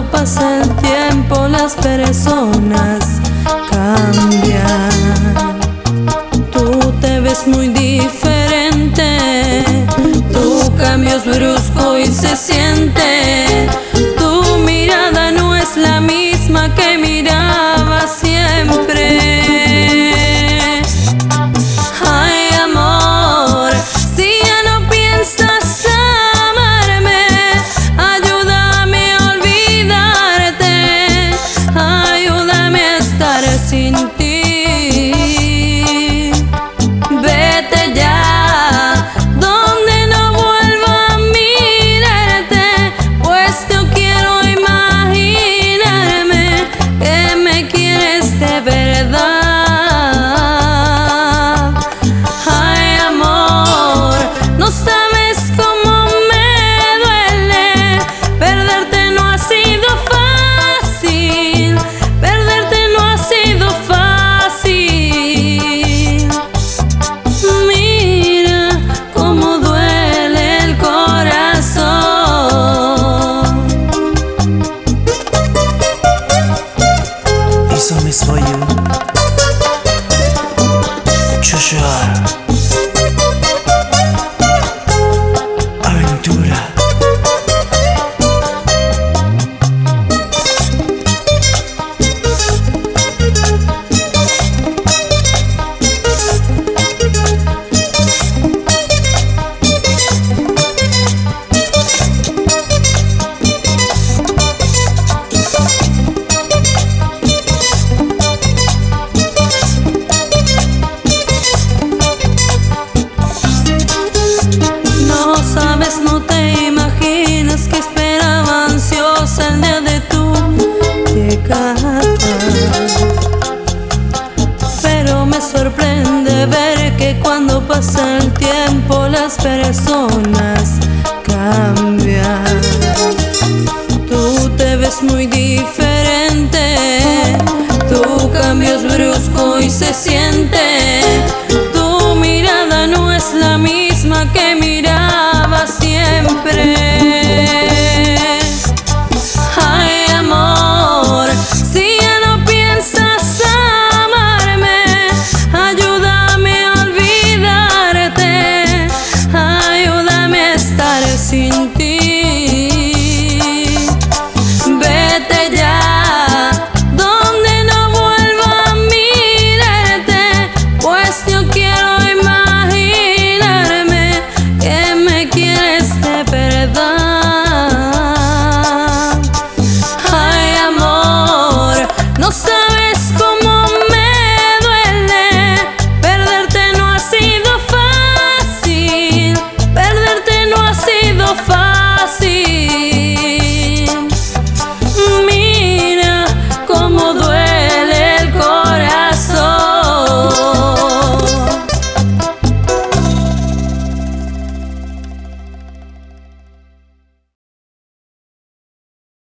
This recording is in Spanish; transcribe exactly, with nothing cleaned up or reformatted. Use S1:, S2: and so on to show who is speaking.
S1: pasa el tiempo las personas cambian. Tú te ves muy diferente, tu cambio es brusco y se siente. Tu mirada no es la misma que miraba siempre. Ay, amor, si ya no piensas amarme, ayúdame a olvidarte, ayúdame a estar sin ti. Vete ya, donde no vuelva a mirarte, pues yo quiero imaginarme que me quieres de verdad. Ay, amor, no sabes cómo me duele. Perderte no ha sido fácil, perderte no ha sido fácil. Mira cómo duele el corazón.
S2: This song is for you, Joshua. Aventura.
S1: No sabes, no te imaginas que esperaba ansiosa el día de tu llegada. Pero me sorprende ver que cuando pasa el tiempo las personas